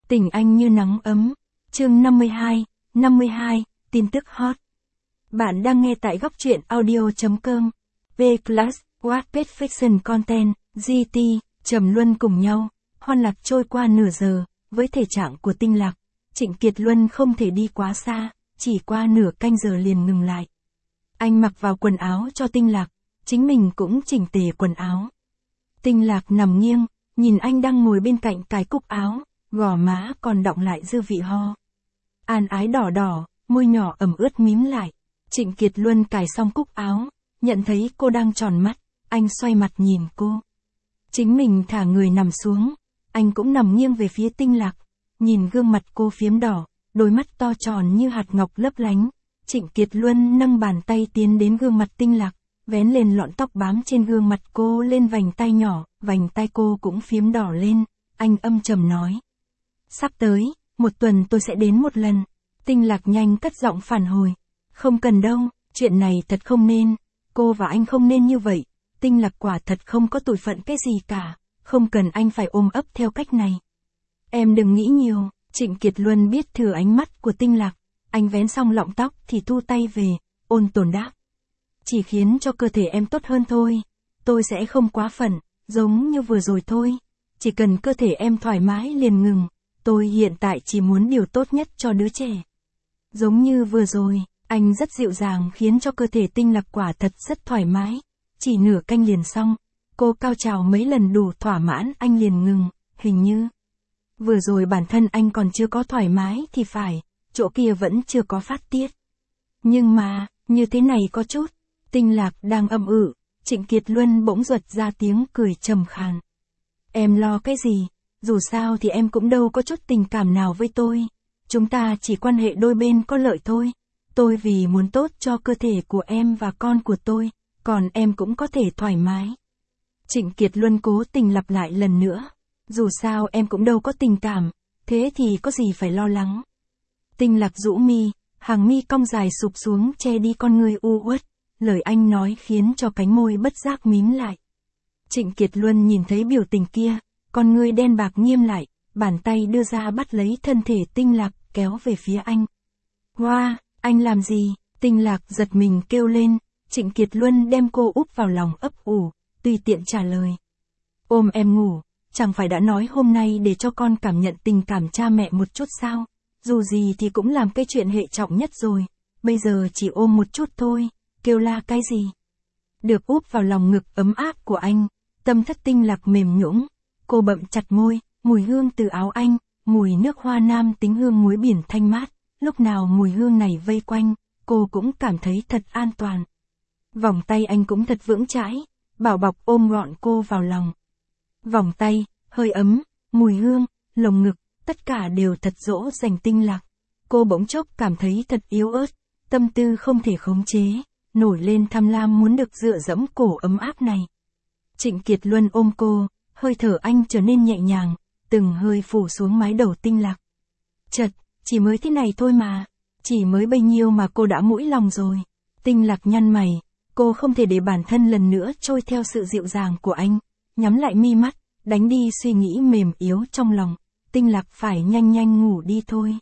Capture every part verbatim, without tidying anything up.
Tình anh như nắng ấm. Chương năm mươi hai, năm mươi hai, tin tức hot. Bạn đang nghe tại góc truyện audio chấm com. V-Class, Wattpad Fiction Content, giê tê, Trầm Luân cùng nhau, hoan lạc trôi qua nửa giờ, với thể trạng của Tinh Lạc, Trịnh Kiệt Luân không thể đi quá xa, chỉ qua nửa canh giờ liền ngừng lại. Anh mặc vào quần áo cho Tinh Lạc, chính mình cũng chỉnh tề quần áo. Tinh Lạc nằm nghiêng, nhìn anh đang ngồi bên cạnh cái cúc áo, gò má còn đọng lại dư vị ho. An ái đỏ đỏ, môi nhỏ ẩm ướt mím lại. Trịnh Kiệt Luân cài xong cúc áo, nhận thấy cô đang tròn mắt, anh xoay mặt nhìn cô. Chính mình thả người nằm xuống, anh cũng nằm nghiêng về phía Tinh Lạc, nhìn gương mặt cô phiếm đỏ, đôi mắt to tròn như hạt ngọc lấp lánh. Trịnh Kiệt Luân nâng bàn tay tiến đến gương mặt Tinh Lạc, vén lên lọn tóc bám trên gương mặt cô lên vành tay nhỏ, vành tay cô cũng phiếm đỏ lên, anh âm trầm nói. Sắp tới, một tuần tôi sẽ đến một lần. Tinh Lạc nhanh cất giọng phản hồi. Không cần đâu, chuyện này thật không nên, cô và anh không nên như vậy. Tinh Lạc quả thật không có tội phận cái gì cả, không cần anh phải ôm ấp theo cách này. Em đừng nghĩ nhiều. Trịnh Kiệt Luân biết thừa ánh mắt của Tinh Lạc, anh vén xong lọng tóc thì thu tay về, ôn tồn đáp. Chỉ khiến cho cơ thể em tốt hơn thôi, tôi sẽ không quá phận, giống như vừa rồi thôi. Chỉ cần cơ thể em thoải mái liền ngừng, tôi hiện tại chỉ muốn điều tốt nhất cho đứa trẻ. Giống như vừa rồi, anh rất dịu dàng khiến cho cơ thể Tinh Lạc quả thật rất thoải mái. Chỉ nửa canh liền xong, cô cao trào mấy lần đủ thỏa mãn anh liền ngừng, hình như. Vừa rồi bản thân anh còn chưa có thoải mái thì phải, chỗ kia vẫn chưa có phát tiết. Nhưng mà, như thế này có chút, Tinh Lạc đang âm ự, Trịnh Kiệt Luân bỗng giật ra tiếng cười trầm khàn. Em lo cái gì, dù sao thì em cũng đâu có chút tình cảm nào với tôi. Chúng ta chỉ quan hệ đôi bên có lợi thôi. Tôi vì muốn tốt cho cơ thể của em và con của tôi, còn em cũng có thể thoải mái. Trịnh Kiệt Luân cố tình lặp lại lần nữa. Dù sao em cũng đâu có tình cảm, thế thì có gì phải lo lắng. Tinh Lạc rũ mi, hàng mi cong dài sụp xuống che đi con ngươi u uất. Lời anh nói khiến cho cánh môi bất giác mím lại. Trịnh Kiệt Luân nhìn thấy biểu tình kia, con ngươi đen bạc nghiêm lại, bàn tay đưa ra bắt lấy thân thể Tinh Lạc, kéo về phía anh. Hoa, wow, anh làm gì? Tinh Lạc giật mình kêu lên, Trịnh Kiệt Luân đem cô úp vào lòng ấp ủ, tùy tiện trả lời. Ôm em ngủ, chẳng phải đã nói hôm nay để cho con cảm nhận tình cảm cha mẹ một chút sao? Dù gì thì cũng làm cái chuyện hệ trọng nhất rồi, bây giờ chỉ ôm một chút thôi, kêu la cái gì? Được úp vào lòng ngực ấm áp của anh, tâm thất Tinh Lạc mềm nhũn, cô bậm chặt môi, mùi hương từ áo anh, mùi nước hoa nam tính hương muối biển thanh mát, lúc nào mùi hương này vây quanh, cô cũng cảm thấy thật an toàn. Vòng tay anh cũng thật vững chãi, bảo bọc ôm gọn cô vào lòng. Vòng tay, hơi ấm, mùi hương, lồng ngực, tất cả đều thật dỗ dành Tinh Lạc. Cô bỗng chốc cảm thấy thật yếu ớt, tâm tư không thể khống chế, nổi lên tham lam muốn được dựa dẫm cổ ấm áp này. Trịnh Kiệt Luân ôm cô, hơi thở anh trở nên nhẹ nhàng, từng hơi phủ xuống mái đầu Tinh Lạc. Chật, chỉ mới thế này thôi mà, chỉ mới bấy nhiêu mà cô đã mũi lòng rồi. Tinh Lạc nhăn mày, cô không thể để bản thân lần nữa trôi theo sự dịu dàng của anh, nhắm lại mi mắt, đánh đi suy nghĩ mềm yếu trong lòng. Tinh Lạc phải nhanh nhanh ngủ đi thôi.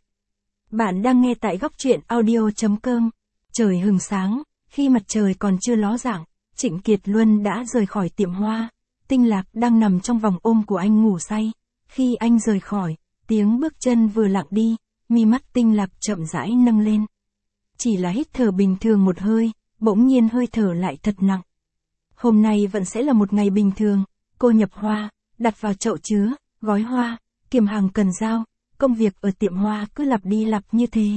Bạn đang nghe tại góc truyện audio chấm com. Trời hừng sáng, khi mặt trời còn chưa ló dạng, Trịnh Kiệt Luân đã rời khỏi tiệm hoa. Tinh Lạc đang nằm trong vòng ôm của anh ngủ say. Khi anh rời khỏi, tiếng bước chân vừa lặng đi, mi mắt Tinh Lạc chậm rãi nâng lên. Chỉ là hít thở bình thường một hơi, bỗng nhiên hơi thở lại thật nặng. Hôm nay vẫn sẽ là một ngày bình thường, cô nhập hoa, đặt vào chậu chứa, gói hoa, kiểm hàng cần giao, công việc ở tiệm hoa cứ lặp đi lặp như thế.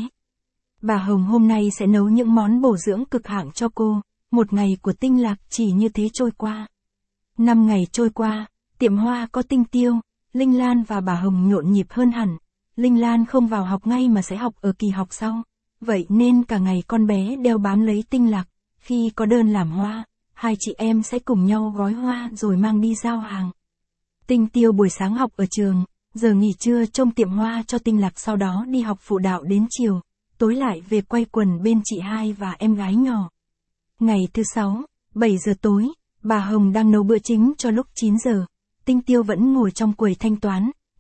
Bà Hồng hôm nay sẽ nấu những món bổ dưỡng cực hạng cho cô, một ngày của Tinh Lạc chỉ như thế trôi qua. Năm ngày trôi qua, tiệm hoa có Tinh Tiêu, Linh Lan và bà Hồng nhộn nhịp hơn hẳn. Linh Lan không vào học ngay mà sẽ học ở kỳ học sau, vậy nên cả ngày con bé đeo bám lấy Tinh Lạc, khi có đơn làm hoa, hai chị em sẽ cùng nhau gói hoa rồi mang đi giao hàng. Tinh Tiêu buổi sáng học ở trường, giờ nghỉ trưa trông tiệm hoa cho Tinh Lạc, sau đó đi học phụ đạo đến chiều, tối lại về quay quần bên chị hai và em gái nhỏ. Ngày thứ sáu, bảy giờ tối, bà Hồng đang nấu bữa chính cho lúc chín giờ. Tinh Tiêu vẫn ngồi trong quầy thanh toán,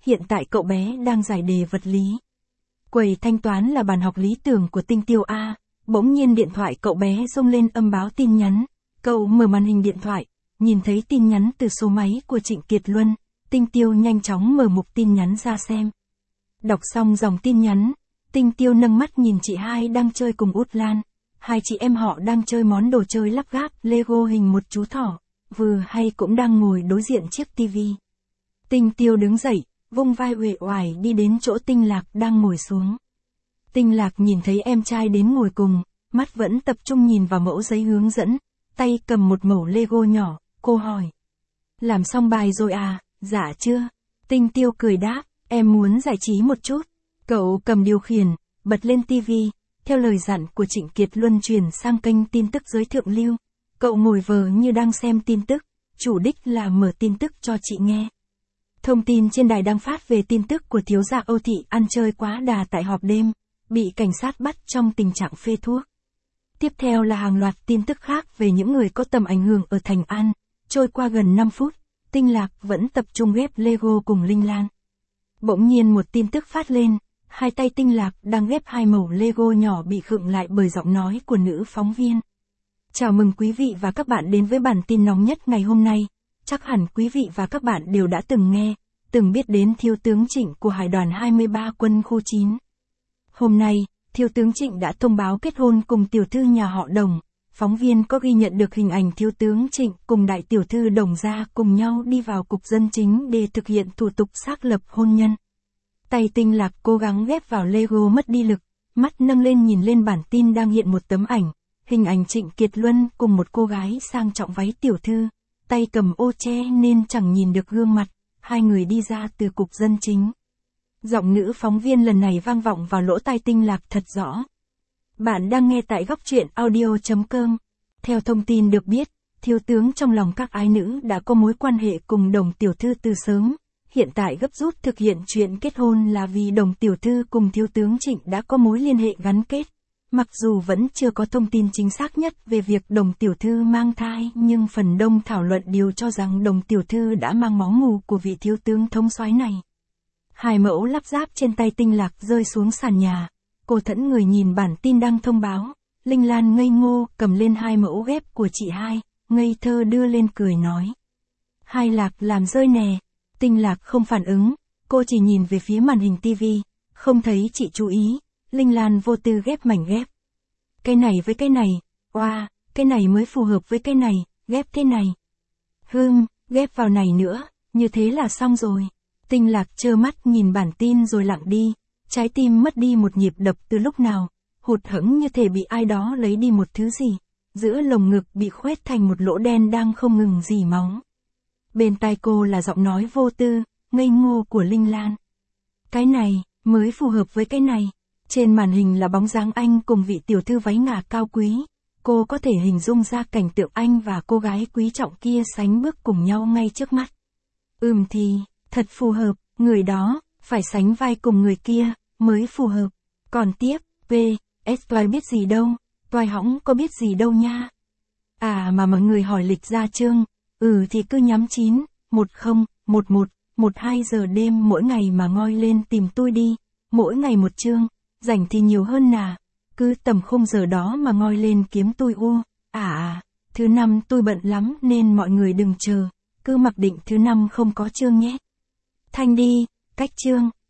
hiện tại cậu bé đang giải đề vật lý. Quầy thanh toán là bàn học lý tưởng của Tinh Tiêu A, bỗng nhiên điện thoại cậu bé rung lên âm báo tin nhắn. Cậu mở màn hình điện thoại, nhìn thấy tin nhắn từ số máy của Trịnh Kiệt Luân, Tinh Tiêu nhanh chóng mở mục tin nhắn ra xem. Đọc xong dòng tin nhắn, Tinh Tiêu nâng mắt nhìn chị hai đang chơi cùng Út Lan. Hai chị em họ đang chơi món đồ chơi lắp ráp Lego hình một chú thỏ, vừa hay cũng đang ngồi đối diện chiếc tivi. Tinh Tiêu đứng dậy, vung vai uể oải đi đến chỗ Tinh Lạc đang ngồi xuống. Tinh Lạc nhìn thấy em trai đến ngồi cùng, mắt vẫn tập trung nhìn vào mẫu giấy hướng dẫn, tay cầm một mẩu Lego nhỏ, cô hỏi. Làm xong bài rồi à, dạ chưa? Tinh Tiêu cười đáp, em muốn giải trí một chút. Cậu cầm điều khiển, bật lên tivi, theo lời dặn của Trịnh Kiệt Luân chuyển sang kênh tin tức giới thượng lưu. Cậu ngồi vờ như đang xem tin tức, chủ đích là mở tin tức cho chị nghe. Thông tin trên đài đang phát về tin tức của thiếu gia Âu Thị ăn chơi quá đà tại họp đêm, bị cảnh sát bắt trong tình trạng phê thuốc. Tiếp theo là hàng loạt tin tức khác về những người có tầm ảnh hưởng ở Thành An. Trôi qua gần năm phút, Tinh Lạc vẫn tập trung ghép Lego cùng Linh Lan. Bỗng nhiên một tin tức phát lên, hai tay Tinh Lạc đang ghép hai mẩu Lego nhỏ bị khựng lại bởi giọng nói của nữ phóng viên. Chào mừng quý vị và các bạn đến với bản tin nóng nhất ngày hôm nay. Chắc hẳn quý vị và các bạn đều đã từng nghe, từng biết đến Thiếu tướng Trịnh của Hải đoàn hai mươi ba quân khu chín. Hôm nay, Thiếu tướng Trịnh đã thông báo kết hôn cùng tiểu thư nhà họ Đồng. Phóng viên có ghi nhận được hình ảnh Thiếu tướng Trịnh cùng đại tiểu thư Đồng gia cùng nhau đi vào cục dân chính để thực hiện thủ tục xác lập hôn nhân. Tay Tinh Lạc cố gắng ghép vào Lego mất đi lực, mắt nâng lên nhìn lên bản tin đang hiện một tấm ảnh, hình ảnh Trịnh Kiệt Luân cùng một cô gái sang trọng váy tiểu thư, tay cầm ô che nên chẳng nhìn được gương mặt, hai người đi ra từ cục dân chính. Giọng nữ phóng viên lần này vang vọng vào lỗ tai Tinh Lạc thật rõ. Bạn đang nghe tại góc truyện audio chấm com. Theo thông tin được biết, thiếu tướng trong lòng các ái nữ đã có mối quan hệ cùng Đồng tiểu thư từ sớm. Hiện tại gấp rút thực hiện chuyện kết hôn là vì Đồng tiểu thư cùng thiếu tướng Trịnh đã có mối liên hệ gắn kết. Mặc dù vẫn chưa có thông tin chính xác nhất về việc Đồng tiểu thư mang thai, nhưng phần đông thảo luận đều cho rằng Đồng tiểu thư đã mang máu mù của vị thiếu tướng thống soái này. Hai mẫu lắp ráp trên tay Tinh Lạc rơi xuống sàn nhà. Cô thẫn người nhìn bản tin đăng thông báo. Linh Lan ngây ngô cầm lên hai mẫu ghép của chị hai, ngây thơ đưa lên cười nói. Hai Lạc làm rơi nè. Tinh Lạc không phản ứng, cô chỉ nhìn về phía màn hình tivi, không thấy chị chú ý. Linh Lan vô tư ghép mảnh ghép. Cái này với cái này, oa, wow, cái này mới phù hợp với cái này, ghép thế này. Hừm, ghép vào này nữa, như thế là xong rồi. Tinh Lạc trơ mắt nhìn bản tin rồi lặng đi, trái tim mất đi một nhịp đập từ lúc nào, hụt hẫng như thể bị ai đó lấy đi một thứ gì. Giữa lồng ngực bị khoét thành một lỗ đen đang không ngừng rỉ máu. Bên tai cô là giọng nói vô tư, ngây ngô của Linh Lan. Cái này, mới phù hợp với cái này. Trên màn hình là bóng dáng anh cùng vị tiểu thư váy ngà cao quý. Cô có thể hình dung ra cảnh tượng anh và cô gái quý trọng kia sánh bước cùng nhau ngay trước mắt. Ừm thì, thật phù hợp, người đó, phải sánh vai cùng người kia, mới phù hợp. Còn tiếp, P, S Toài biết gì đâu, Toài hỏng có biết gì đâu nha. À mà mọi người hỏi lịch ra chương, ừ thì cứ nhắm chín, một không, một một, một hai giờ đêm mỗi ngày mà ngoi lên tìm tôi đi, mỗi ngày một chương, rảnh thì nhiều hơn nà, cứ tầm khung giờ đó mà ngoi lên kiếm tôi u, à à, thứ năm tôi bận lắm nên mọi người đừng chờ, cứ mặc định thứ năm không có chương nhé. Thanh đi, cách chương.